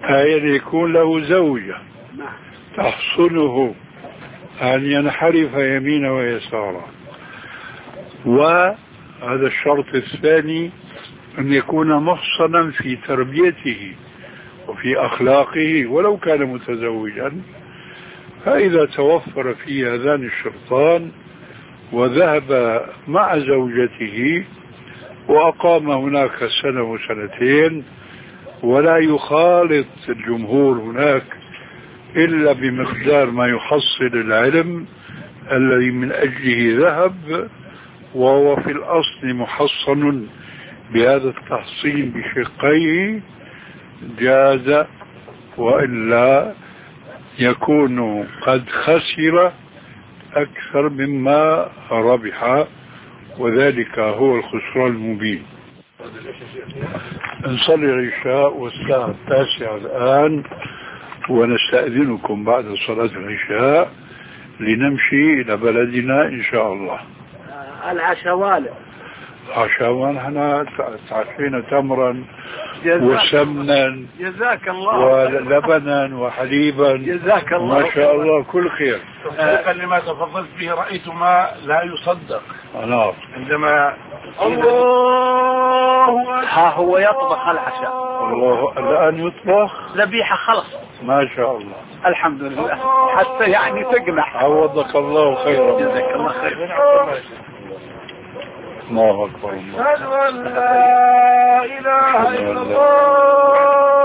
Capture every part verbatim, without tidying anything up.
أي يكون له زوجة تحصنه أن ينحرف يمينا ويسارا. وهذا الشرط الثاني أن يكون محصنا في تربيته وفي أخلاقه ولو كان متزوجا. فإذا توفر في هذان الشرطان وذهب مع زوجته وأقام هناك سنة وسنتين ولا يخالط الجمهور هناك إلا بمقدار ما يحصل العلم الذي من أجله ذهب، وهو في الأصل محصن بهذا التحصين بشقيه، جاز، وإلا يكون قد خسر أكثر مما ربح، وذلك هو الخسران المبين. نصلي العشاء والساعة التاسعة الآن، ونستأذنكم بعد صلاة العشاء لنمشي إلى بلدنا إن شاء الله. العشوال عشوان احنا تعشينا تمرا وسمنا جزاك الله ولبنا وحليبا جزاك الله ما شاء الله كل خير. تصديقا لما تفضلت به رأيت ما لا يصدق. نعم. عندما الله ها هو يطبخ العشاء. الله الآن يطبخ ذبيحة خلص ما شاء الله. الحمد لله حتى يعني تقنع. عوضك الله خيرا. جزاك الله خير. الله أكبر. الله أشهد أن لا إله إلا الله.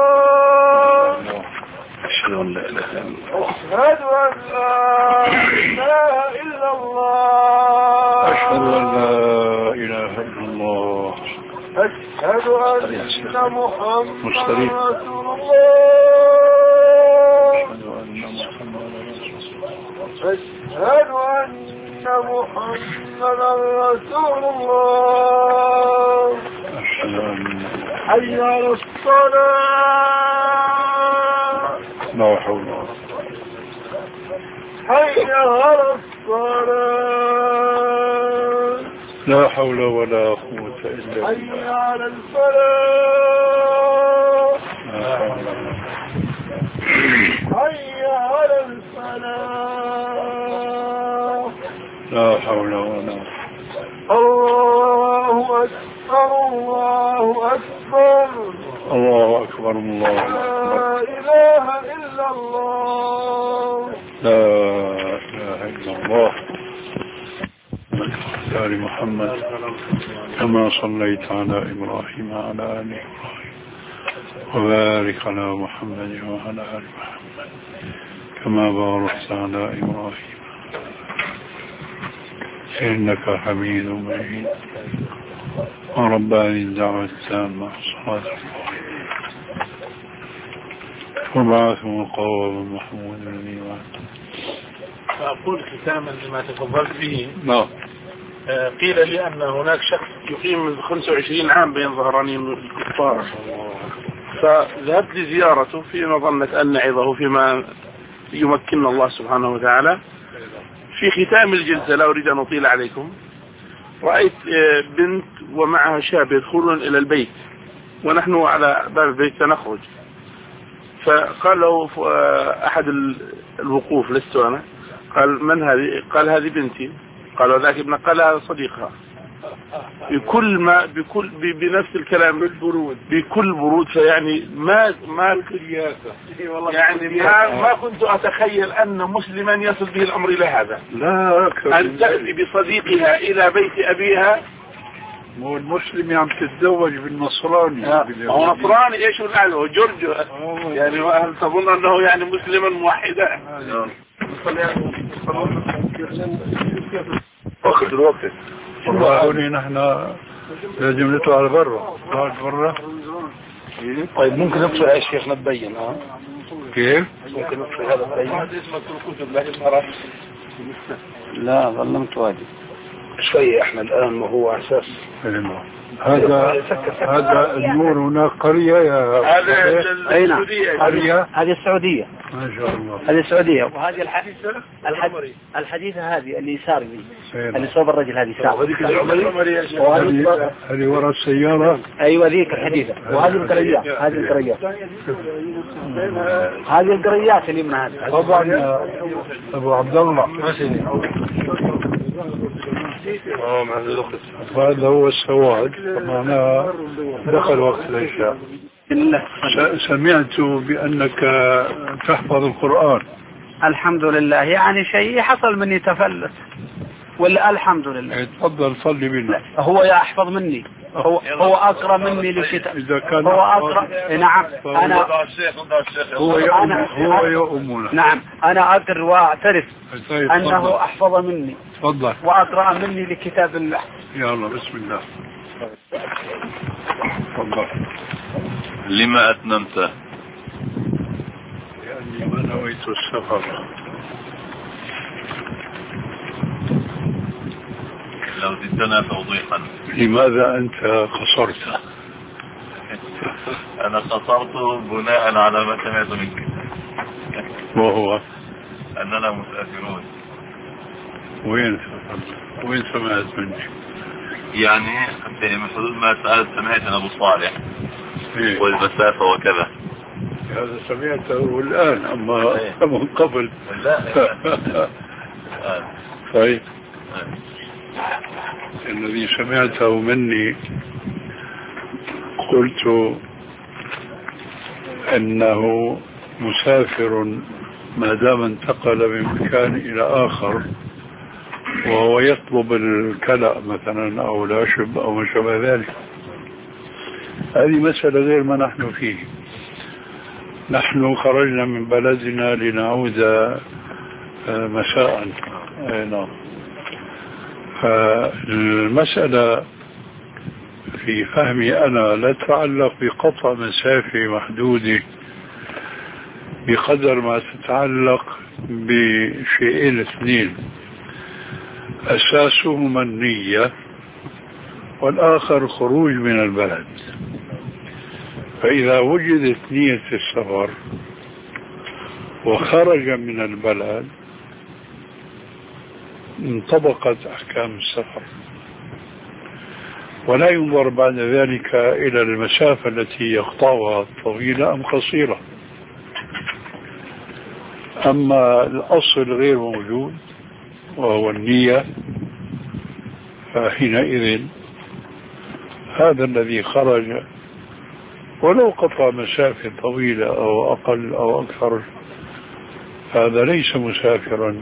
أشهد أن لا إله إلا الله. أشهد أن لا إله إلا الله. أشهد أن لا إله إلا الله. أشهد أن محمدا رسول الله. أشهد أن محمدا رسول الله. حي على الصلاة. لا حول ولا قوة. حي على الصلاة. لا حول ولا قوة إلا بالله. حي على الفلاح. حي على الفلاح. لا حول ولا قوة. الله أكبر الله أكبر. الله أكبر الله لا أكبر. إله إلا الله. لا إله إلا الله. آل محمد كما صليت على إبراهيم وعلى آل إبراهيم وبارك على محمد وعلى آل محمد كما باركت على إبراهيم إنك حميد مجيد. ورباني الدعوة التامة صلاة الله وبعثه مقاوم محمود الذي وعد. فأقول ختاما لما تفضلت به. نعم. قيل لي أن هناك شخص يقيم من خمسة وعشرين عام بين ظهرانين الكفار، فذهبت لزيارته في مظنة أن نعظه فيما يمكننا الله سبحانه وتعالى. في ختام الجلسة لا أريد أن أطيل عليكم، رأيت بنت ومعها شاب يدخلون إلى البيت ونحن على باب البيت سنخرج، فقال له أحد الوقوف لست أنا، قال من هذه؟ قال هذه بنتي. قال وذاك ابن؟ قال هذا صديقها. بكل ما بكل بنفس الكلام بالبرود بكل برود. فيعني ما ما يعني ما, ما كنت أتخيل أن مسلما يصل به الأمر إلى هذا. لا أن تأتي بصديقها إلى بيت أبيها. مو المسلم عم تتزوج بالنصراني. هو نصراني ايش هو جورج يعني. هل تظن أنه يعني مسلما موحدا؟ وقت الوقت والله نحن لازم نطلع على برا. نطلع برا. طيب ممكن نطلع يا شيخ نبين؟ ها كيف ممكن نطلع هذا نبين؟ لا ظلمت واجب. شوية احنا الآن ما هو أساس. هذا هذا النور هناك قرية يا هذا السعودية. قرية هذه السعودية ما شاء الله. هذه السعودية. وهذه الحديثة الحديثة, الحديثة هذه اللي يسار دي اللي صوب الرجل هذه يسار. هذه هذه وراء السيارة. أيوة ذيك الحديثة. وهذه القريات هذه القريات هذه القريات اللي من هذه. طبعا أبو عبد الله هذا هو السواد. معناها دخل وقت العشاء. سمعت بأنك تحفظ القرآن. الحمد لله. يعني شيء حصل مني تفلت ولا الحمد لله. تفضل صلي بنا. هو يحفظ مني. هو هو أقرأ مني للكتاب. إذا كان هو أقرأ. نعم أنا هو يؤم هو يؤمنا. نعم أنا أقر وأعترف أنه أحفظ مني. تفضل. وأقرأ مني لكتاب الله. يلا بسم الله. تفضل. لما أتممت؟ لأني ما نويت السفر. لو زدتنا توضيحا. لماذا أنت قصرت؟ أنا قصرت بناء على ما سمعت منك. وهو أننا مسافرون. وين وين سمعت مني؟ يعني من حدود ما سألت سمعت أبو صالح إيه؟ والمسافة وكذا. هذا سمعته الآن أما إيه؟ من قبل. لا طيب الذي سمعته مني قلت أنه مسافر ما دام انتقل من مكان إلى آخر وهو يطلب الكلأ مثلا أو العشب أو ما شابه ذلك. هذه مسألة غير ما نحن فيه. نحن خرجنا من بلدنا لنعود مساء. نعم. فالمسألة في فهمي أنا لا تتعلق بقطع مسافة محدودة بقدر ما تتعلق بشيئين اثنين أساسهما النية والآخر خروج من البلد. فإذا وجدت نية السفر وخرج من البلد انطبقت أحكام السفر ولا ينظر بعد ذلك إلى المسافة التي يقطعها طويلة أم قصيرة. أما الأصل غير موجود وهو النية فحينئذ هذا الذي خرج ولو قطع مسافة طويلة أو أقل أو أكثر هذا ليس مسافرا،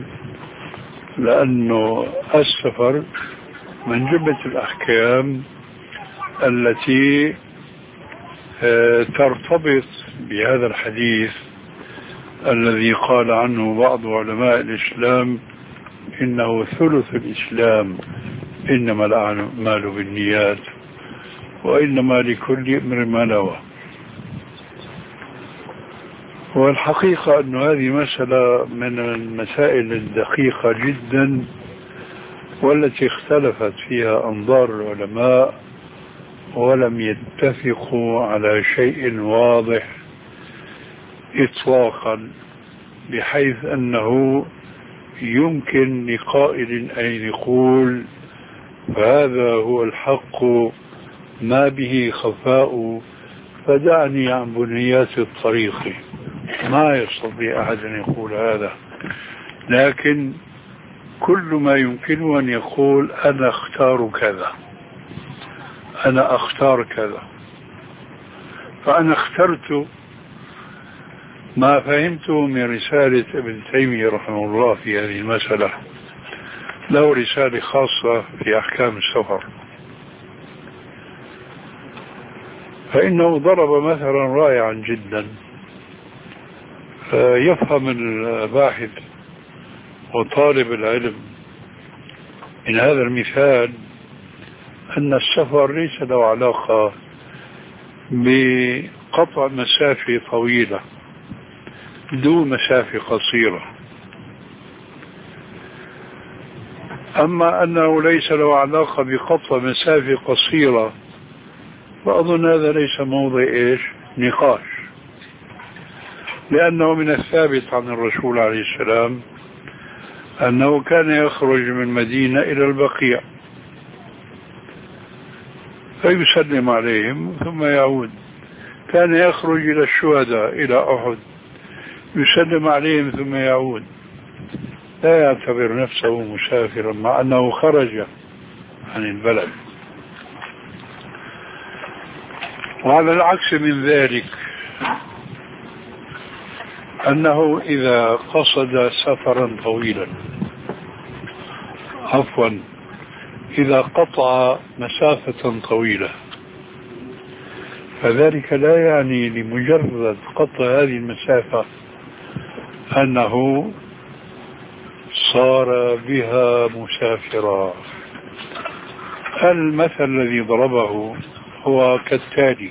لأنه السفر من جملة الأحكام التي ترتبط بهذا الحديث الذي قال عنه بعض علماء الإسلام إنه ثلث الإسلام، إنما الأعمال بالنيات وإنما لكل امرئ ما نوى. والحقيقة أن هذه مسألة من المسائل الدقيقة جدا والتي اختلفت فيها أنظار العلماء ولم يتفقوا على شيء واضح إطلاقا، بحيث أنه يمكن لقائل أن يقول فهذا هو الحق ما به خفاء فدعني عن بنيات الطريق. ما يستطيع أحد أن يقول هذا، لكن كل ما يمكنه أن يقول أنا أختار كذا، أنا أختار كذا. فأنا اخترت ما فهمته من رسالة ابن تيمية رحمه الله في هذه المسألة. له رسالة خاصة في أحكام السفر، فإنه ضرب مثلا رائعا جدا يفهم الباحث وطالب العلم من هذا المثال أن السفر ليس له علاقة بقطع مسافة طويلة دون مسافة قصيرة. أما أنه ليس له علاقة بقطع مسافة قصيرة فأظن هذا ليس موضع إيش نقاش، لأنه من الثابت عن الرسول عليه السلام أنه كان يخرج من مدينة إلى البقيع فيسلم عليهم ثم يعود، كان يخرج إلى الشهداء إلى أحد يسلم عليهم ثم يعود، لا يعتبر نفسه مسافرا مع أنه خرج عن البلد. وعلى العكس من ذلك أنه إذا قصد سفرا طويلا عفوا إذا قطع مسافة طويلة فذلك لا يعني لمجرد قطع هذه المسافة أنه صار بها مسافرا. المثل الذي ضربه هو كالتالي: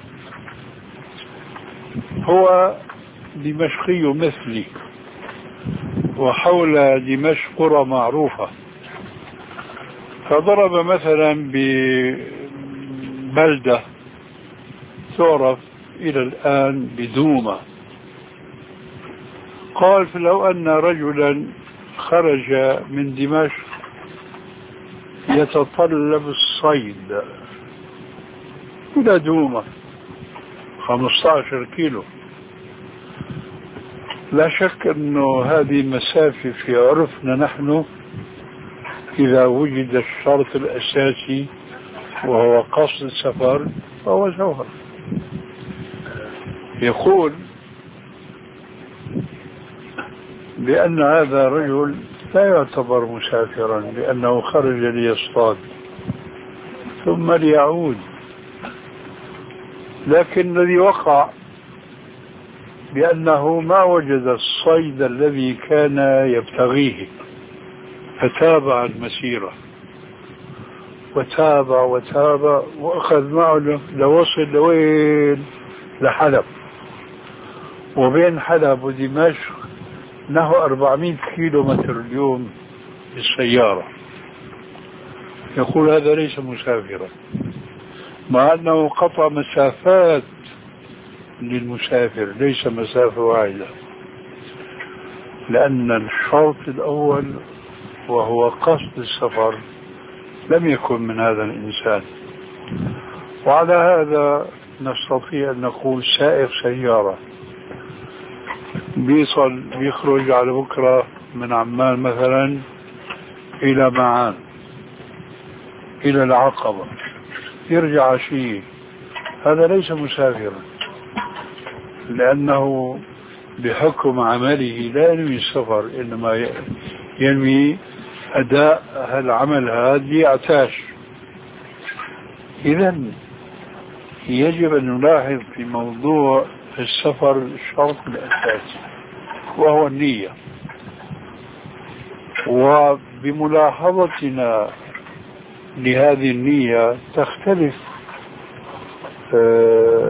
هو دمشقي مثلي وحول دمشق قرى معروفة، فضرب مثلا ببلدة تعرف إلى الآن بدومة، قال فلو أن رجلا خرج من دمشق يتطلب الصيد إلى دومة خمسة عشر كيلو، لا شك أنه هذه مسافة في عرفنا نحن إذا وجد الشرط الأساسي وهو قصد السفر فهو سفر. يقول بأن هذا الرجل لا يعتبر مسافرا لأنه خرج ليصطاد ثم ليعود، لكن الذي وقع بأنه ما وجد الصيد الذي كان يبتغيه فتابع المسيرة وتابع وتابع وأخذ معه لوصل لوين لحلب، وبين حلب ودمشق نحو أربعمائة كيلو متر اليوم بالسيارة. يقول هذا ليس مسافرا مع أنه قطع مسافات للمسافر ليس مسافة واحدة، لأن الشرط الأول وهو قصد السفر لم يكن من هذا الإنسان. وعلى هذا نستطيع أن نقول سائق سيارة بيصل بيخرج على بكرة من عمان مثلا إلى معان إلى العقبة يرجع عشية، هذا ليس مسافرا لأنه بحكم عمله لا ينوي السفر إنما ينوي أداء العمل هذا ليعتاش. إذن يجب أن نلاحظ في موضوع السفر الشرط الأساسي وهو النية، وبملاحظتنا لهذه النية تختلف آه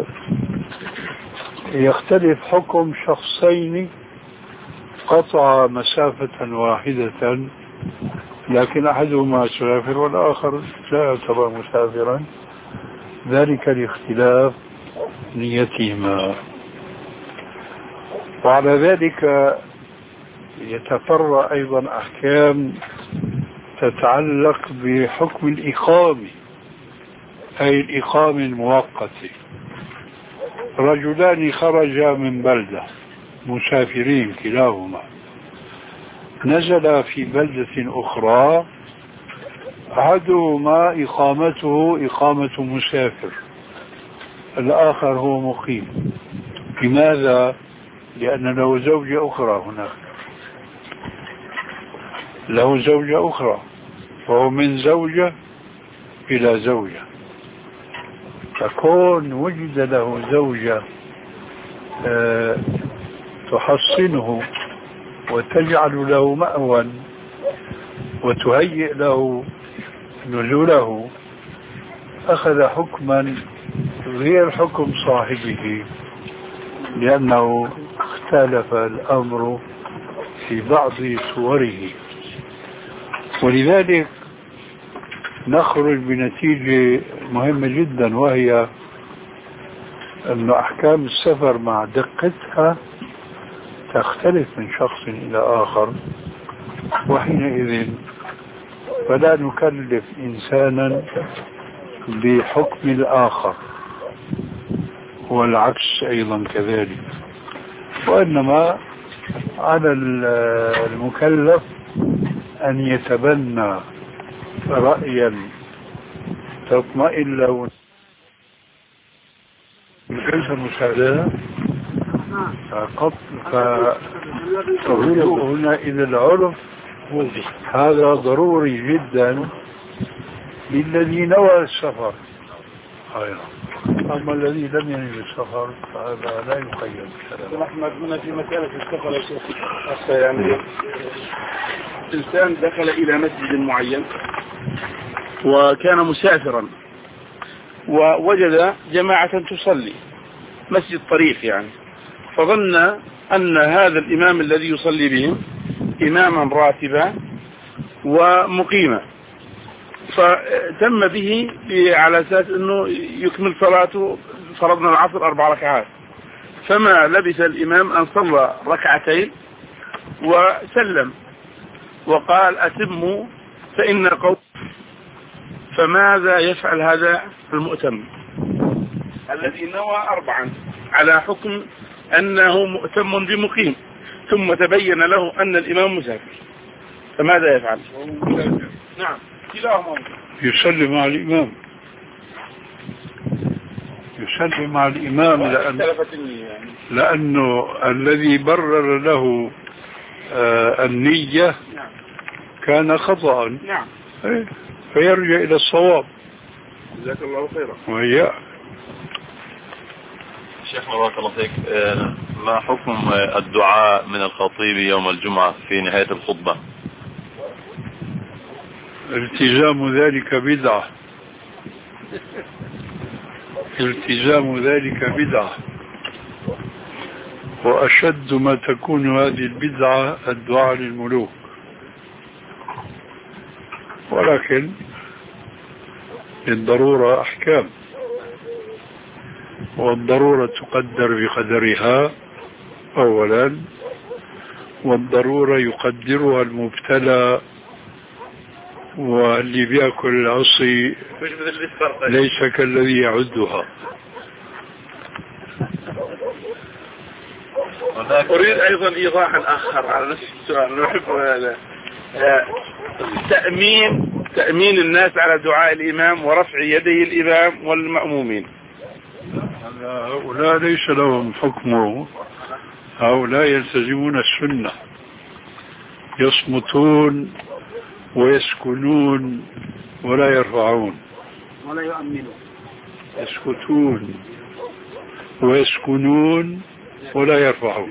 يختلف حكم شخصين قطع مسافة واحدة لكن أحدهما مسافر والآخر لا يعتبر مسافرا، ذلك لاختلاف نيتهما. وعلى ذلك يتفرع أيضا أحكام تتعلق بحكم الإقامة، أي الإقامة المؤقتة. رجلان خرجا من بلدة مسافرين كلاهما، نزل في بلدة أخرى، أحدهما إقامته إقامة مسافر، الآخر هو مقيم. لماذا؟ لأن له زوجة أخرى هناك، له زوجة أخرى، فهو من زوجة إلى زوجة، فكون وجد له زوجة أه تحصنه وتجعل له مأوى وتهيئ له نزوله، أخذ حكما غير حكم صاحبه لأنه اختلف الأمر في بعض صوره. ولذلك نخرج بنتيجة مهمة جدا، وهي أن أحكام السفر مع دقتها تختلف من شخص إلى آخر، وحينئذ فلا نكلف إنسانا بحكم الآخر، والعكس أيضا كذلك. وإنما على المكلف أن يتبنى رأيا تطمئن له كيف المساعدة فالرجوع هنا إلى العرف هذا ضروري جدا للذي نوى السفر. أما الذي لم ينوي السفر فهذا لا يقيد. أحمد هنا في مسألة السفر يا شيخ، يعني إنسان دخل إلى مسجد معين وكان مسافرا ووجد جماعة تصلي، مسجد طريق يعني، فظن أن هذا الإمام الذي يصلي بهم إماما راتبا ومقيما، فتم به على أساس أنه يكمل صلاته، فرضنا العصر أربع ركعات، فما لبث الإمام أن صلى ركعتين وسلم وقال أتموا فإن قوم. فماذا يفعل هذا المؤتم الذي نوى أربعا على حكم أنه مؤتم بمقيم، ثم تبين له أن الإمام مسافر، فماذا يفعل؟ نعم كلاهما يصلي مع الإمام، يصلي مع الإمام لأن لأنه الذي برر له آه النية كان خطأ. نعم. فيرجع إلى الصواب. جزاك الله خيرا. وهي شيخ بارك الله فيك، ما حكم الدعاء من الخطيب يوم الجمعة في نهاية الخطبة؟ التزام ذلك بدعة، التزام ذلك بدعة، وأشد ما تكون هذه البدعة الدعاء للملوك، ولكن للضرورة أحكام، والضرورة تقدر بقدرها أولا، والضرورة يقدرها المبتلى، واللي بيأكل العصي ليس كالذي يعدها. أريد أيضا إيضاحا آخر على نفس السؤال، نحب هذا تأمين تأمين الناس على دعاء الإمام ورفع يدي الإمام والمأمومين. هؤلاء ليس لهم حكمه، هؤلاء يلتزمون السنة، يصمتون ويسكنون ولا يرفعون ولا يؤمنون، يسكتون ويسكنون ولا يرفعون.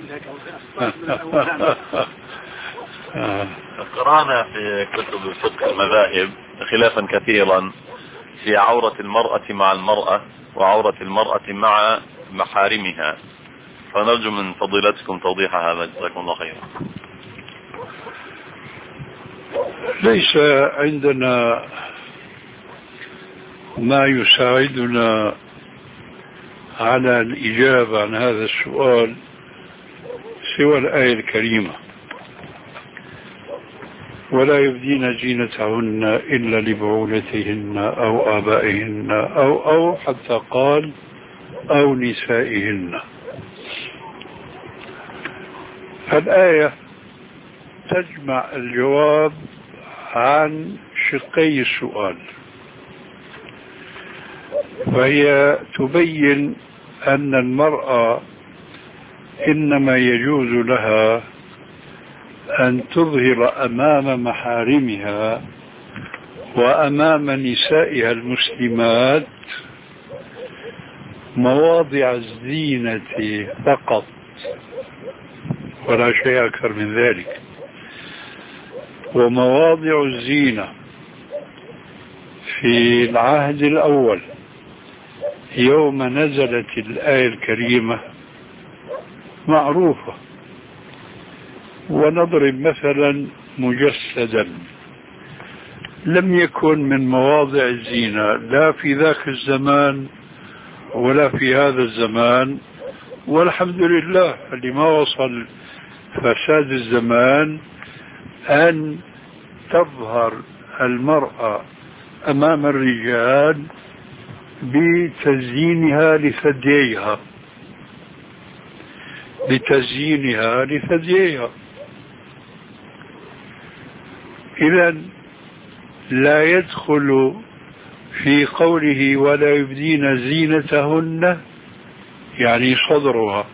قرأنا في كتب فقه المذاهب خلافا كثيرا في عورة المرأة مع المرأة وعورة المرأة مع محارمها، فنرجو من فضيلتكم توضيح هذا، جزاكم الله خيرا. ليس عندنا ما يساعدنا على الإجابة عن هذا السؤال سوى الآية الكريمة: ولا يبدين زينتهن إلا لبعولتهن أو آبائهن أو أو حتى قال أو نسائهن. الآية تجمع الجواب عن شقي السؤال، وهي تبين أن المرأة إنما يجوز لها أن تظهر أمام محارمها وأمام نسائها المسلمات مواضع الزينة فقط، ولا شيء أكثر من ذلك. ومواضع الزينة في العهد الأول يوم نزلت الآية الكريمة معروفة. ونضرب مثلا مجسدا: لم يكن من مواضع الزينة لا في ذاك الزمان ولا في هذا الزمان، والحمد لله اللي ما وصل فساد الزمان أن تظهر المرأة أمام الرجال بتزيينها لثدييها بتزيينها لثدييها. إذن لا يدخل في قوله ولا يبدين زينتهن يعني صدرها.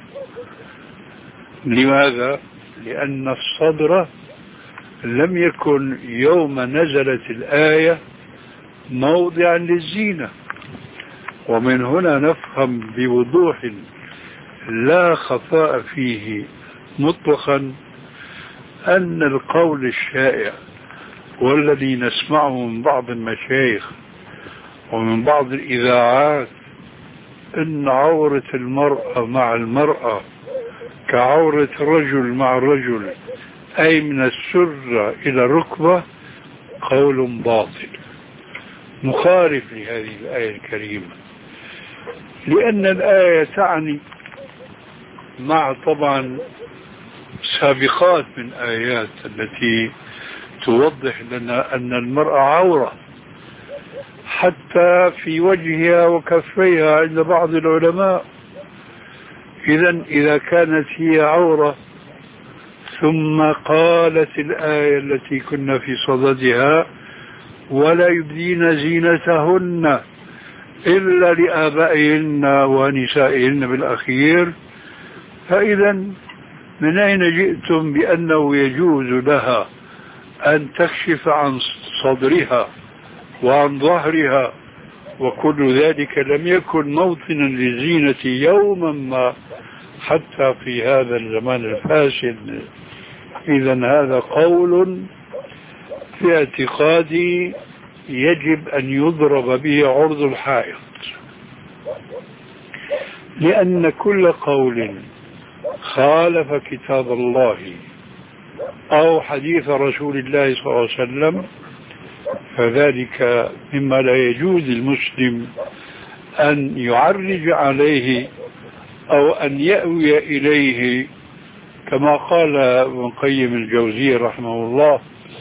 لماذا؟ لأن الصدر لم يكن يوم نزلت الآية موضعا للزينة. ومن هنا نفهم بوضوح لا خفاء فيه مطلقا أن القول الشائع والذي نسمعه من بعض المشايخ ومن بعض الإذاعات أن عورة المرأة مع المرأة كعورة الرجل مع الرجل أي من السرة إلى الركبة قول باطل مخالف لهذه الآية الكريمة، لأن الآية تعني مع طبعا سابقات من آيات التي توضح لنا أن المرأة عورة حتى في وجهها وكفيها عند بعض العلماء. إذن إذا كانت هي عورة ثم قالت الآية التي كنا في صددها ولا يبدين زينتهن إلا لآبائهن ونسائهن بالأخير، فإذا من أين جئتم بأنه يجوز لها أن تكشف عن صدرها وعن ظهرها وكل ذلك لم يكن موطنا للزينة يوما ما حتى في هذا الزمان الفاسد. إذا هذا قول في اعتقادي يجب أن يضرب به عرض الحائط، لأن كل قول خالف كتاب الله أو حديث رسول الله صلى الله عليه وسلم فذلك مما لا يجوز للمسلم أن يعرج عليه أو أن يأوي إليه، كما قال ابن قيم الجوزية رحمه الله: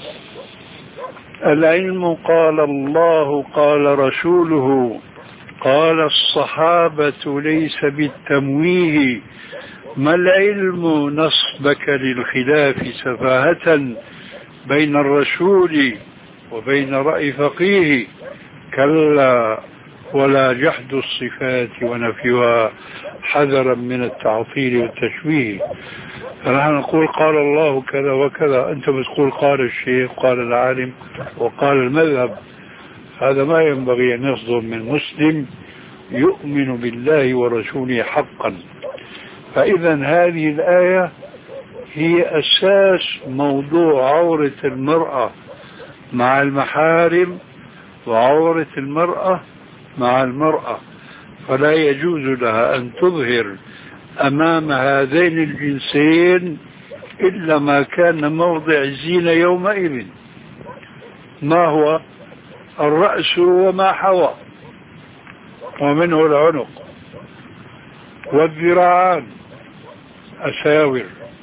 العلم قال الله قال رسوله قال الصحابة ليس بالتمويه، ما العلم نصبك للخلاف سفاهة بين الرسول وبين رأي فقيه، كلا ولا جحد الصفات ونفيها حذرا من التعطيل والتشويه. فنحن نقول قال الله كذا وكذا، أنت بتقول قال الشيخ قال العالم وقال المذهب. هذا ما ينبغي أن يصدر من مسلم يؤمن بالله ورسوله حقا. فإذا هذه الآية هي أساس موضوع عورة المرأة مع المحارم وعورة المرأة مع المرأة، فلا يجوز لها أن تظهر أمام هذين الجنسين إلا ما كان موضع الزينة يومئذ، ما هو الرأس وما حوى ومنه العنق والذراعان أساور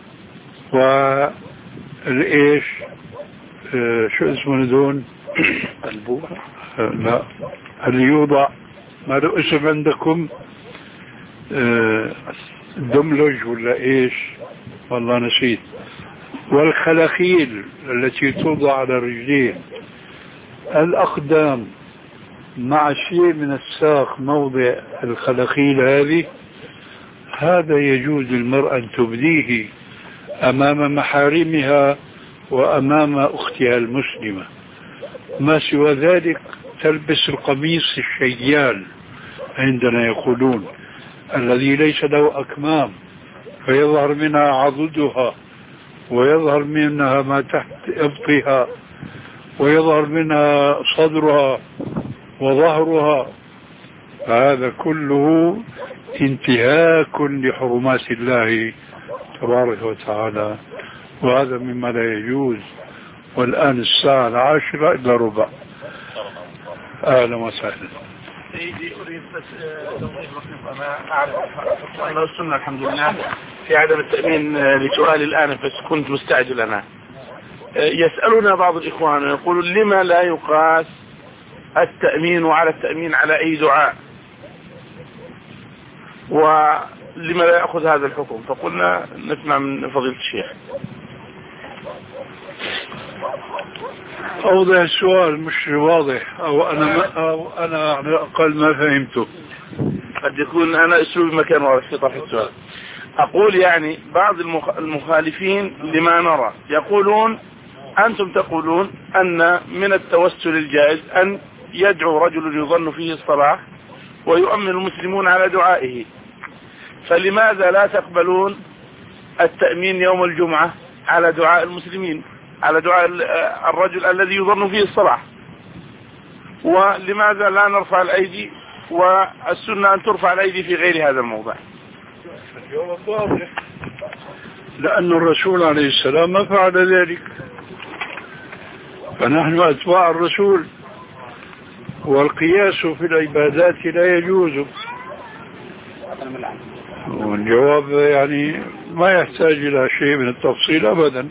والإيش آه شو اسمه دون البوع آه لا اللي يوضع ما له اسم عندكم آه دملج ولا إيش والله نسيت، والخلاخيل التي توضع على الرجلين، الأقدام مع شيء من الساق موضع الخلاخيل هذه، هذا يجوز للمرأة أن تبديه أمام محارمها وأمام أختها المسلمة. ما سوى ذلك تلبس القميص الشيال عندنا يقولون، الذي ليس له أكمام فيظهر منها عضدها ويظهر منها ما تحت إبطها ويظهر منها صدرها وظهرها، فهذا كله انتهاك لحرمات الله تبارك وتعالى، وهذا مما لا يجوز. والآن الساعة العاشرة إلا ربع. أهلا وسهلا. سيدي أريد بس توضيح بسيط. أنا أعرف أن السنة الحمد لله في عدم التأمين لسؤالي الآن، بس كنت مستعجل أنا. يسألنا بعض الإخوان يقولون لما لا يقاس التأمين على التأمين على أي دعاء، ولما لا يأخذ هذا الحكم؟ فقلنا نسمع من فضيلة الشيخ. أوضح السؤال مش واضح، أو أنا ما أو أنا على الأقل ما فهمته. قد يكون أنا أسلوبي ما كان واضح في طرح السؤال. أقول يعني بعض المخالفين لما نرى يقولون أنتم تقولون أن من التوسل الجائز أن يدعو رجل يظن فيه الصلاح ويؤمن المسلمون على دعائه، فلماذا لا تقبلون التأمين يوم الجمعة على دعاء المسلمين، على دعاء الرجل الذي يظن فيه الصلاح؟ ولماذا لا نرفع الأيدي، والسنة أن ترفع الأيدي في غير هذا الموضع؟ لأن الرسول عليه السلام ما فعل ذلك، فنحن أتباع الرسول، والقياس في العبادات لا يجوز. والجواب يعني ما يحتاج إلى شيء من التفصيل أبدا.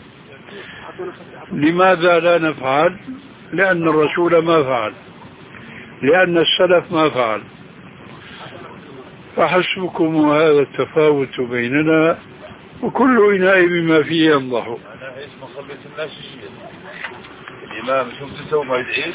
لماذا لا نفعل؟ لأن الرسول ما فعل، لأن السلف ما فعل، فحسبكم هذا التفاوت بيننا، وكل إناء بما فيه ينضح. أنا إيش ما صليت الناس الشيء الإمام شو بتسوي ما يدعيش؟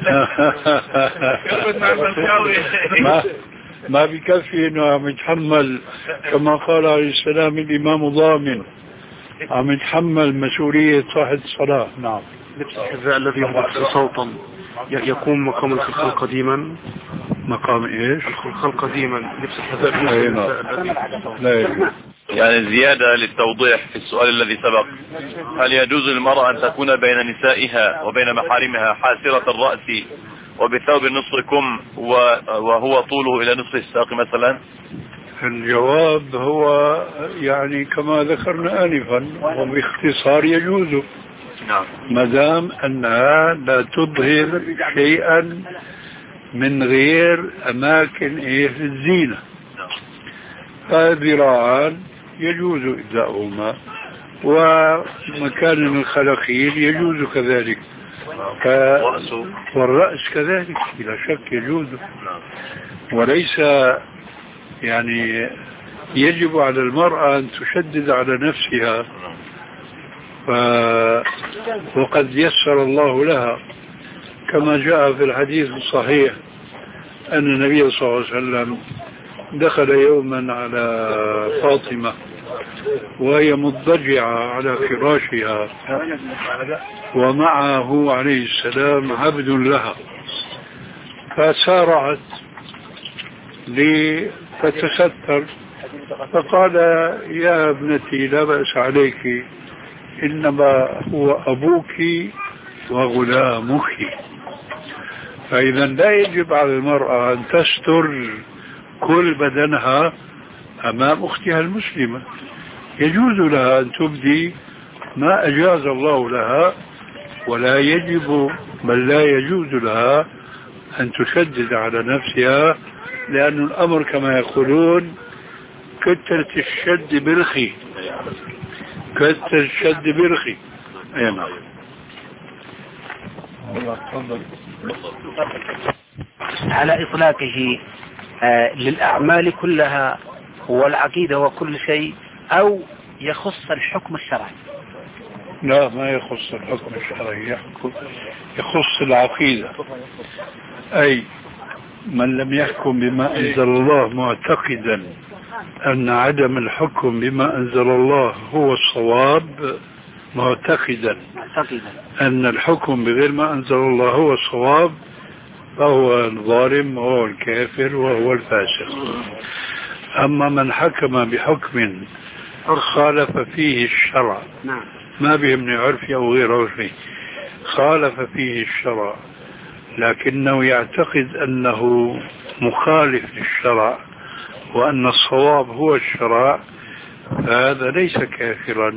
ما ما بكفي إنه عم يتحمل، كما قال عليه السلام الإمام ضامن، عم يتحمل مسؤولية صاحب الصلاة. نعم. لبس الحذاء الذي يخفض صوتا يقوم مقام الخلخال قديما. مقام ايش؟ الخلخال قديما، لبس الحذاء. لا، يعني زيادة للتوضيح في السؤال الذي سبق، هل يجوز للمرأة أن تكون بين نسائها وبين محارمها حاسرة الرأس وبثوب نصف كم وهو طوله إلى نصف الساق مثلا؟ الجواب هو يعني كما ذكرنا آنفا، وباختصار يجوز نعم، ما دام أنها لا تظهر شيئا من غير أماكن إيه الزينة. فذراعان يجوز إبداؤهما، ومكان الخلخيل يجوز كذلك، ف... والرأس كذلك بلا شك يجوز. وليس يعني يجب على المرأة أن تشدد على نفسها، ف... وقد يسر الله لها، كما جاء في الحديث الصحيح أن النبي صلى الله عليه وسلم دخل يوما على فاطمة وهي مضطجعة على فراشها، ومعه عليه السلام عبد لها، فسارعت لتتستر، فقال يا ابنتي لا بأس عليك، إنما هو أبوك وغلامك. فإذا لا يجب على المرأة أن تستر كل بدنها أمام أختها المسلمة، يجوز لها أن تبدي ما أجاز الله لها، ولا يجب بل لا يجوز لها أن تشدد على نفسها، لأن الأمر كما يقولون كترة الشد برخي، كترة الشد برخي. أي نعم. على إطلاقه آه للأعمال كلها والعقيدة وكل شيء، أو يخص الحكم الشرعي؟ لا، ما يخص الحكم الشرعي، يخص العقيدة. أي من لم يحكم بما أنزل الله معتقدا أن عدم الحكم بما أنزل الله هو الصواب، معتقدا أن الحكم بغير ما أنزل الله هو الصواب، فهو الظالم وهو الكافر وهو الفاسق. أما من حكم بحكم خالف فيه الشرع، ما بيهمني عرفي أو غير عرفي، خالف فيه الشرع لكنه يعتقد أنه مخالف للشرع وأن الصواب هو الشرع، فهذا ليس كافرا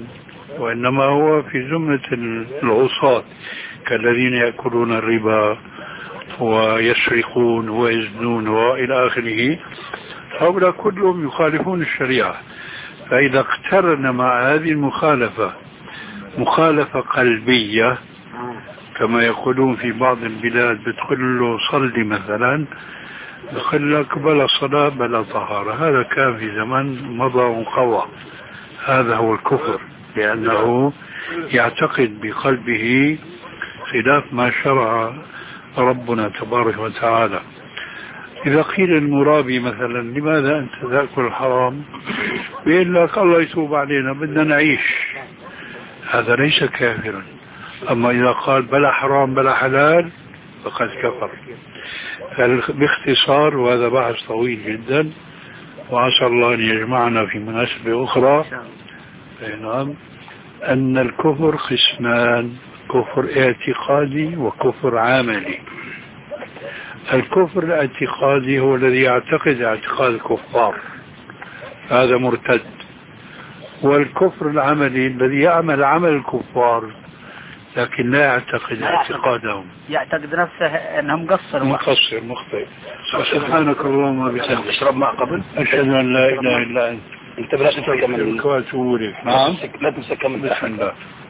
وإنما هو في زمرة العصاة كالذين يأكلون الربا ويسرقون ويزنون وإلى آخره. هؤلاء كلهم يخالفون الشريعة. فإذا اقترن مع هذه المخالفة مخالفة قلبية كما يقولون في بعض البلاد، بتقول له صلي مثلا، يقول لك بلا صلاة بلا طهارة. هذا كان في زمن مضى وانقضى. هذا هو الكفر، لأنه يعتقد بقلبه خلاف ما شرع ربنا تبارك وتعالى. إذا قيل المرابي مثلا لماذا أنت تأكل الحرام، بيقول لك الله يتوب علينا بدنا نعيش، هذا ليس كافرا. أما إذا قال بلا حرام بلا حلال فقد كفر. باختصار، وهذا بحث طويل جدا وعسى الله أن يجمعنا في مناسبة أخرى، نعم، أن الكفر قسمان: كفر اعتقادي وكفر عملي. الكفر الاعتقادي هو الذي يعتقد اعتقاد الكفار، هذا مرتد. والكفر العملي الذي يعمل عمل الكفار لكن لا يعتقد اعتقادهم، يعتقد نفسه انه مقصر مقصر مخطئ. سبحانك اللهم وبحمدك، اشرب ماء قبل، اشهد ان لا اله الا انت، انت بلاش تمسك من نعم لا تمسك من بسم الله.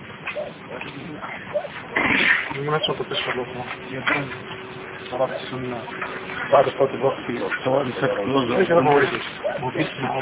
المناسبة تشرب صلاة السنة بعد صلاة الوقت سواء مسك الوضع ايش ما هو مو بيسمع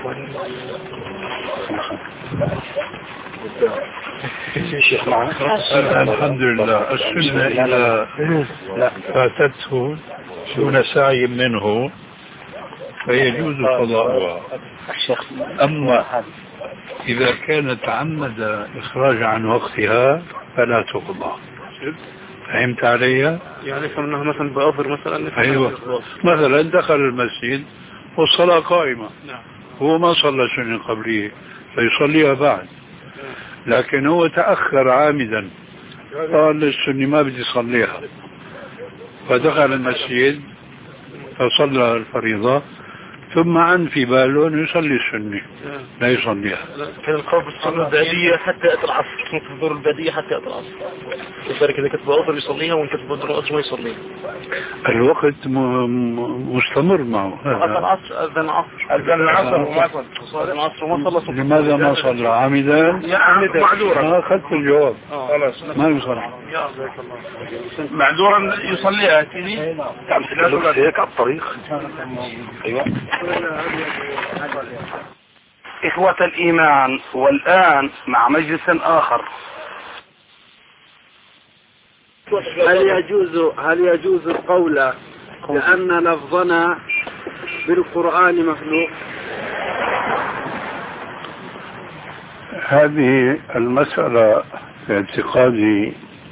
الشيخ معنا. الحمد لله. السنة إذا فاتته دون سعي منه فيجوز قضاؤها. أما إذا كان تعمد إخراج عن وقتها فلا تقضى. فهمت علي؟ يعني فمنها مثلا بأوفر مثلا. أيوة، مثلا دخل المسجد والصلاة قائمة، هو ما صلى سنة قبلية فيصليها بعد، لكن هو تأخر عامدا، قال للسنة ما بدي صليها، فدخل المسجد فصلى الفريضة ثم عن في باله أنه يصلي السنة لا يصليها. كان القول بالصلاة البعدية حتى يأتي العصر، كنت الظهر البعدية حتى يأتي العصر، لذلك إذا كتب أوفر يصليها وإن كتب الظهر ما يصليها. الوقت م... مستمر معه. أذن العصر أذن العصر أذن العصر وما صلى العصر وما صلى. لماذا ما صلى؟ عمدا؟ معذورا. ما أخذت الجواب. خلاص ما يصلي. معذورا يصليها تيجي هيك على الطريق. أيوة. إخوة الإيمان، والآن مع مجلس آخر. هل يجوز هل يجوز القول لأن لفظنا بالقرآن مخلوق؟ هذه المسألة في اعتقادي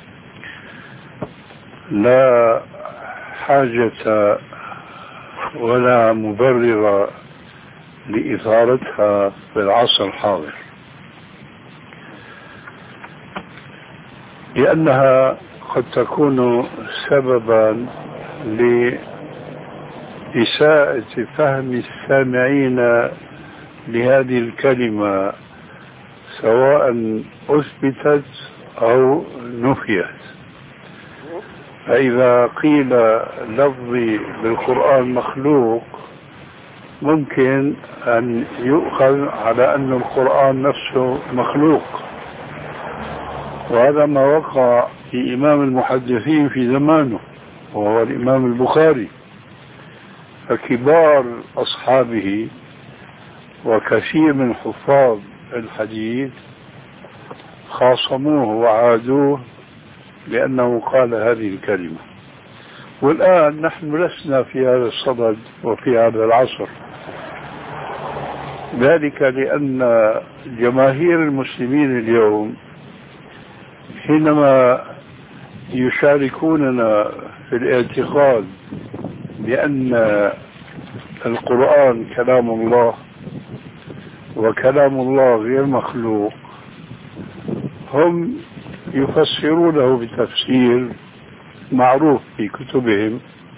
لا حاجة ولا مبرر لإثارتها في العصر الحاضر، لأنها قد تكون سببا لإساءة فهم السامعين لهذه الكلمة سواء أثبتت أو نفيت. فإذا قيل لفظي بالقرآن مخلوق ممكن أن يؤخذ على أن القرآن نفسه مخلوق، وهذا ما وقع في إمام المحدثين في زمانه وهو الإمام البخاري. فكبار أصحابه وكثير من حفاظ الحديث خاصموه وعادوه لأنه قال هذه الكلمة. والآن نحن لسنا في هذا الصدد وفي هذا العصر، ذلك لأن جماهير المسلمين اليوم حينما يشاركوننا في الاعتقاد بأن القرآن كلام الله وكلام الله غير مخلوق، هم يفسرونه بتفسير معروف في كتبهم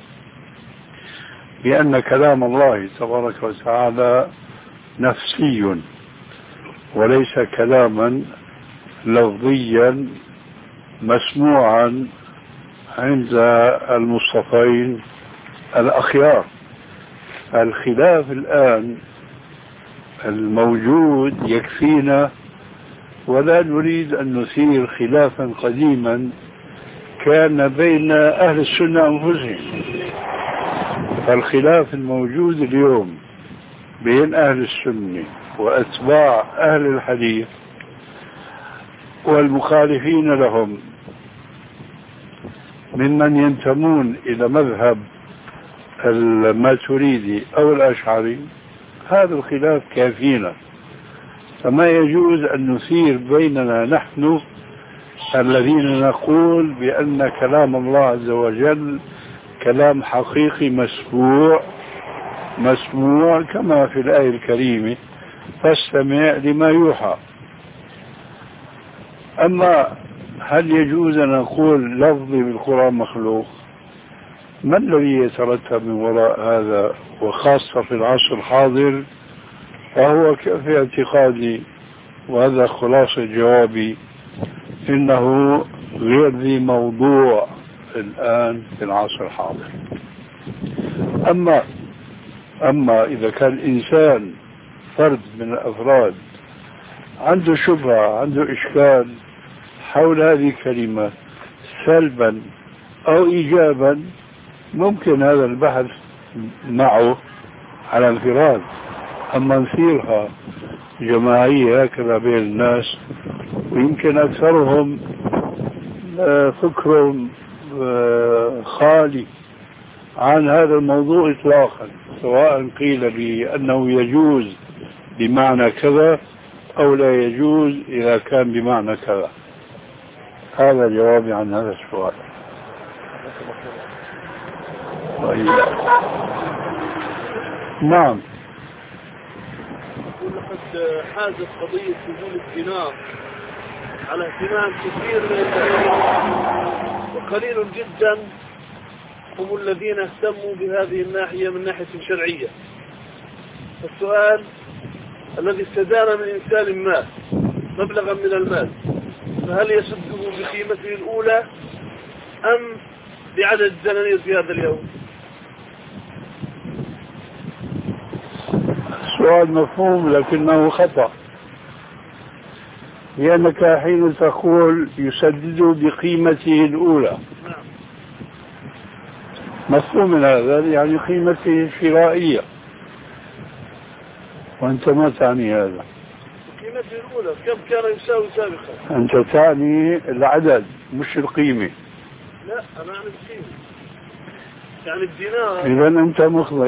بأن كلام الله تبارك وتعالى نفسي وليس كلاما لفظيا مسموعا عند المصطفين الأخيار. الخلاف الآن الموجود يكفينا، ولا نريد أن نثير خلافا قديما كان بين أهل السنة أنفسهم. فالخلاف الموجود اليوم بين أهل السنة وأتباع أهل الحديث والمخالفين لهم ممن ينتمون إلى مذهب الماتريدي أو الأشعري، هذا الخلاف كافينا. فما يجوز أن نثير بيننا نحن الذين نقول بأن كلام الله عز وجل كلام حقيقي مسموع مسموع كما في الآية الكريمة فاستمع لما يوحى. أما هل يجوز أن نقول لفظي بالقرآن مخلوق؟ ما الذي يترتب من وراء هذا؟ وخاصة في العصر الحاضر، فهو في اعتقادي، وهذا خلاصة جوابي، إنه غير ذي موضوع الآن في العصر الحاضر. أما أما إذا كان الإنسان فرد من الأفراد عنده شبهة، عنده إشكال حول هذه الكلمة سلبا أو إيجابا، ممكن هذا البحث معه على انفراد. أما نثيرها جماعية هكذا بين الناس، ويمكن أكثرهم فكرهم خالي عن هذا الموضوع إطلاقا، سواء قيل بأنه يجوز بمعنى كذا أو لا يجوز إذا كان بمعنى كذا. هذا جوابي عن هذا السؤال. طيب. نعم. لقد حازت قضية نزول الدينار على اهتمام كثير وقليل جدا هم الذين اهتموا بهذه الناحية من ناحية شرعية. السؤال الذي استدان من إنسان ما مبلغا من المال، فهل يسده بقيمته الأولى أم بعدد الدنانير في هذا اليوم؟ سؤال مفهوم لكنه خطأ، لأنك حين تقول يسدد بقيمته الأولى مفهوم من هذا يعني قيمته الشرائية، وأنت ما تعني هذا. قيمته الأولى كم كان يساوي سابقا؟ أنت تعني العدد مش القيمة. لا أنا أعني القيمة، يعني الدينار. إذا أنت مخطئ.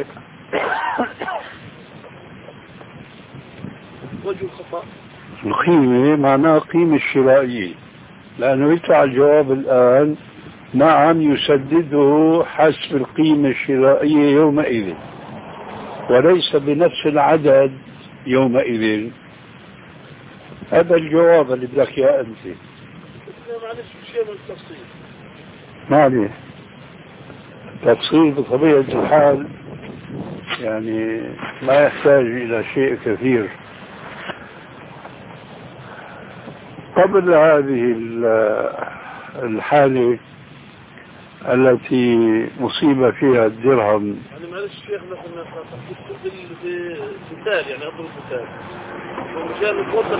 وجه الخطأ القيمة معناها قيمة الشرائية، لأنه يطلع الجواب الآن نعم يسدده حسب القيمة الشرائية يومئذ وليس بنفس العدد يومئذ. هذا الجواب اللي بدك يا أنت. معلش شيء من التفصيل. معلش تفصيل بطبيعة الحال يعني ما يحتاج إلى شيء كثير. قبل هذه الحالة التي مصيبة فيها الدرهم، يعني معلش شيخ مثلا مثال، يعني أضرب مثال ومشان نتوضح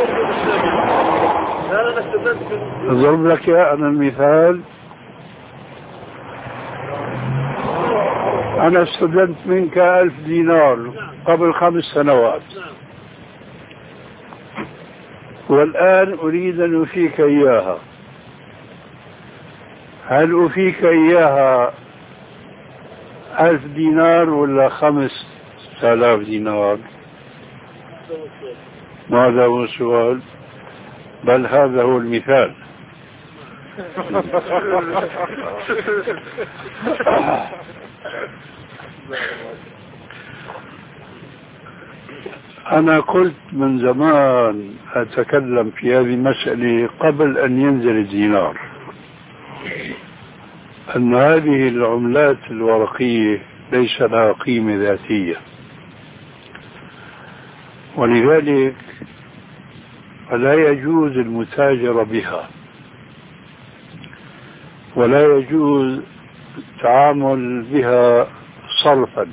لا أنا استفدت. أضرب لك يا أنا المثال. أنا استلمت منك ألف دينار قبل خمس سنوات، والآن أريد أن أفيك إياها. هل أفيك إياها ألف دينار ولا خمس آلاف دينار؟ ما هذا هو السؤال، بل هذا هو المثال. أنا قلت من زمان أتكلم في هذه المسألة قبل أن ينزل الدينار أن هذه العملات الورقية ليس لها قيمة ذاتية، ولذلك فلا يجوز المتاجرة بها، ولا يجوز التعامل بها صرفا.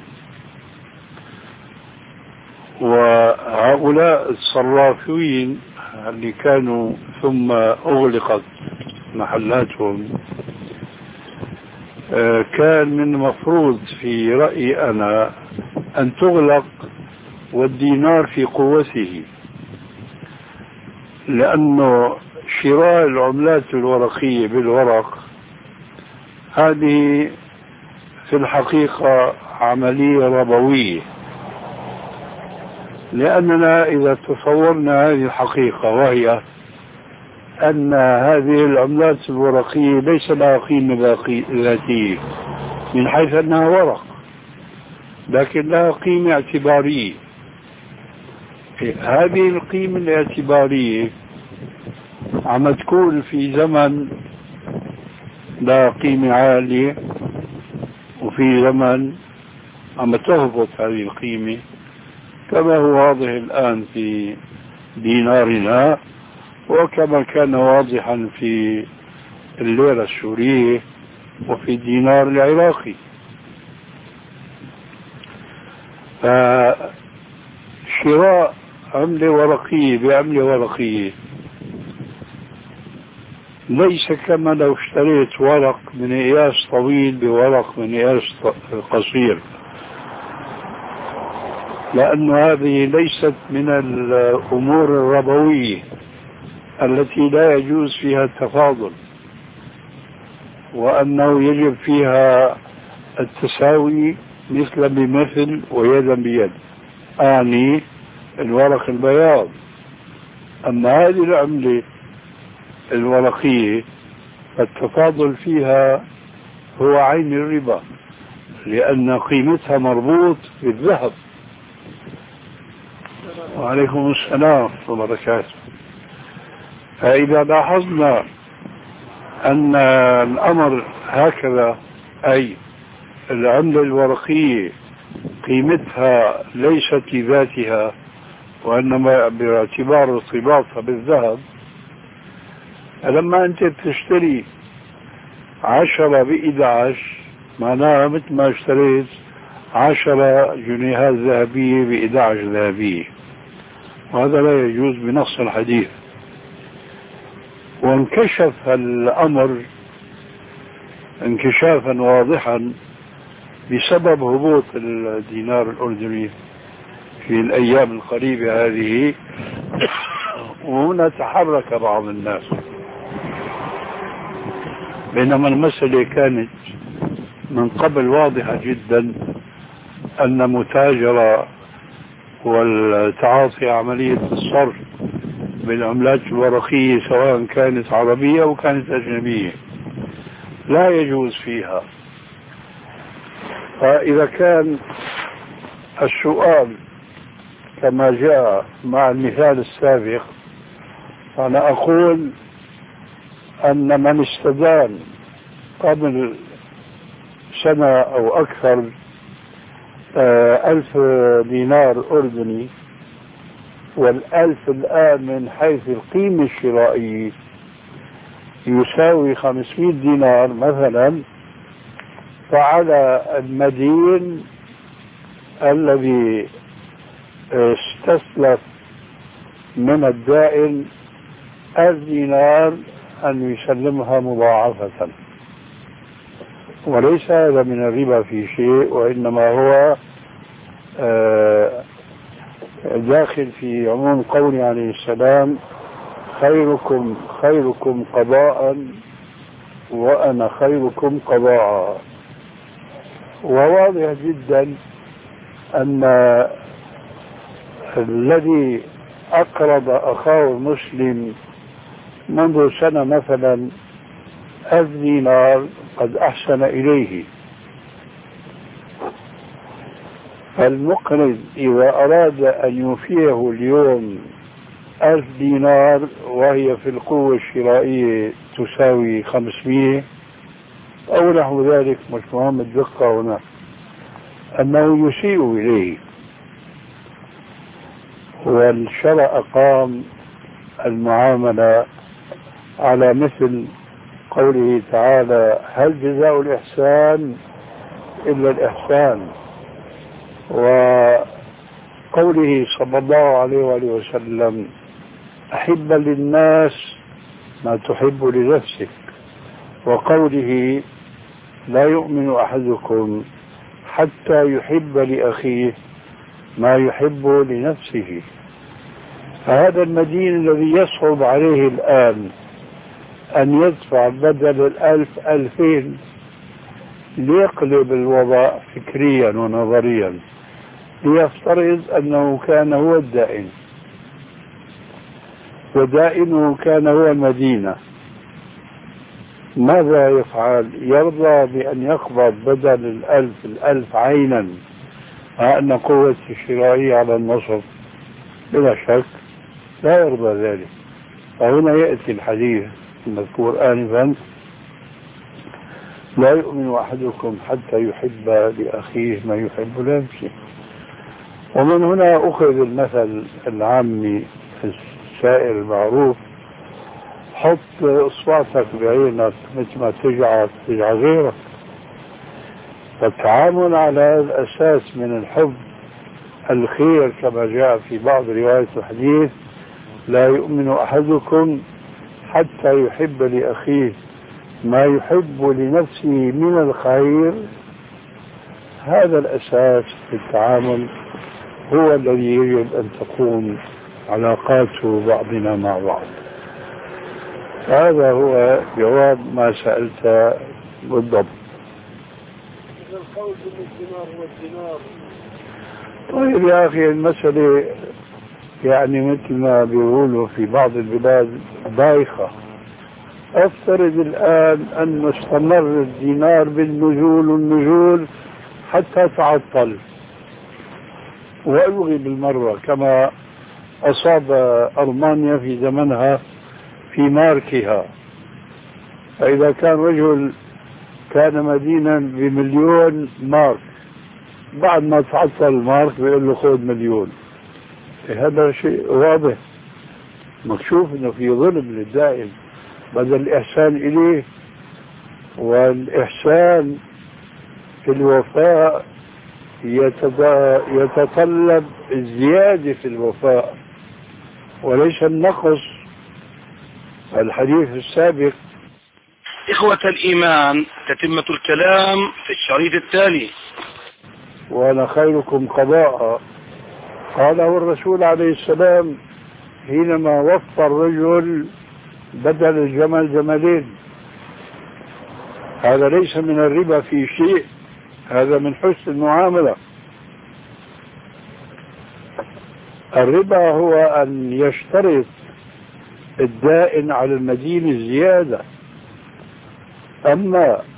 وهؤلاء الصرافين اللي كانوا ثم أغلقت محلاتهم كان من المفروض في رأيي أنا أن تغلق والدينار في قوته، لأنه شراء العملات الورقية بالورق هذه في الحقيقة عملية ربوية، لأننا إذا تصورنا هذه الحقيقة وهي أن هذه العملات الورقية ليس لها قيمة ذاتية من حيث أنها ورق، لكن لها قيمة اعتبارية. هذه القيمة الاعتبارية عم تكون في زمن لها قيمة عالية، وفي زمن عم تهبط هذه القيمة، كما هو واضح الآن في دينارنا، وكما كان واضحا في الليرة السورية وفي الدينار العراقي. فشراء عملة ورقية بعملة ورقية ليس كما لو اشتريت ورق من قياس طويل بورق من قياس قصير، لأن هذه ليست من الأمور الربوية التي لا يجوز فيها التفاضل، وأنه يجب فيها التساوي مثل بمثل ويدا بيد، أعني الورق البياض. أما هذه العملة الورقية فالتفاضل فيها هو عين الربا، لأن قيمتها مربوط بالذهب. وعليكم السلام ورحمة الله وبركاته. فإذا لاحظنا أن الأمر هكذا، أي العملة الورقية قيمتها ليست لذاتها وإنما باعتبار ارتباطها بالذهب، لما أنت تشتري عشرة بإحدى عشر معناها مثل ما اشتريت عشرة جنيهات ذهبية بإحدى عشر ذهبية، وهذا لا يجوز بنص الحديث. وانكشف الأمر انكشافا واضحا بسبب هبوط الدينار الأردني في الأيام القريبة هذه، وهنا تحرك بعض الناس، بينما المسألة كانت من قبل واضحة جدا، أن متاجرة والتعاطي عملية الصرف بالعملات الورقية سواء كانت عربية أو كانت أجنبية لا يجوز فيها. فإذا كان السؤال كما جاء مع المثال السابق، فأنا أقول أن من استدان قبل سنة أو أكثر ألف دينار أردني، والألف الآن من حيث القيمة الشرائية يساوي خمسمائة دينار مثلا، فعلى المدين الذي استسلف من الدائن الدينار أن يسلمها مضاعفة، وليس هذا من الربا في شيء، وإنما هو داخل في عموم قوله عليه السلام: خيركم خيركم قضاء وأنا خيركم قضاء. وواضح جدا أن الذي أقرض أخاه المسلم منذ سنة مثلا ألف دينار قد أحسن إليه، فالمقرض إذا أراد أن يوفيه اليوم ألف دينار وهي في القوة الشرائية تساوي خمسمائة أو نحو ذلك، مش مهم الدقة هنا، أنه يسيء إليه. والشرع قام المعاملة على مثل قوله تعالى هل جزاء الإحسان إلا الإحسان، وقوله صلى الله عليه وآله وسلم أحب للناس ما تحب لنفسك، وقوله لا يؤمن أحدكم حتى يحب لأخيه ما يحب لنفسه. فهذا المدين الذي يصعب عليه الآن أن يدفع بدل الألف ألفين ليقلب الوضع فكريا ونظريا، ليفترض أنه كان هو الدائن ودائنه كان هو المدينة، ماذا يفعل؟ يرضى بأن يقبض بدل الألف الألف عينا مع أن قوة الشرائية على النصف؟ بلا شك لا يرضى ذلك. فهنا يأتي الحديث المذكور آنفا لا يؤمن أحدكم حتى يحب لأخيه ما يحب لنفسه. ومن هنا أخذ المثل العامي السائر المعروف حط إصبعتك بعينك مثل ما تجعل تجعل غيرك. فالتعامل على هذا الأساس من الحب الخير كما جاء في بعض روايات الحديث لا يؤمن أحدكم حتى يحب لأخيه ما يحب لنفسه من الخير، هذا الأساس في التعامل هو الذي يجب أن تكون علاقات بعضنا مع بعض. هذا هو جواب ما سألت بالضبط. القول بالدينار والدينار. طيب يا أخي المسألة يعني مثل ما بيقولوا في بعض البلاد بايخة. افترض الآن أن استمر الدينار بالنزول والنزول حتى تعطل وألغي بالمرة كما أصاب ألمانيا في زمنها في ماركها. فإذا كان رجل كان مدينا بمليون مارك بعد ما تعطل المارك بيقول له خذ مليون. هذا شيء واضح مكشوف انه في ظلم للدائم بدل الإحسان إليه. والإحسان في الوفاء يتطلب الزيادة في الوفاء وليس النقص. الحديث السابق إخوة الإيمان تتمة الكلام في الشريط التالي. وأنا خيركم قضاء قاله الرسول عليه السلام حينما وفى الرجل بدل الجمل جملين. هذا ليس من الربا في شيء، هذا من حسن المعاملة. الربا هو أن يشترط الدائن على المدين الزيادة، أما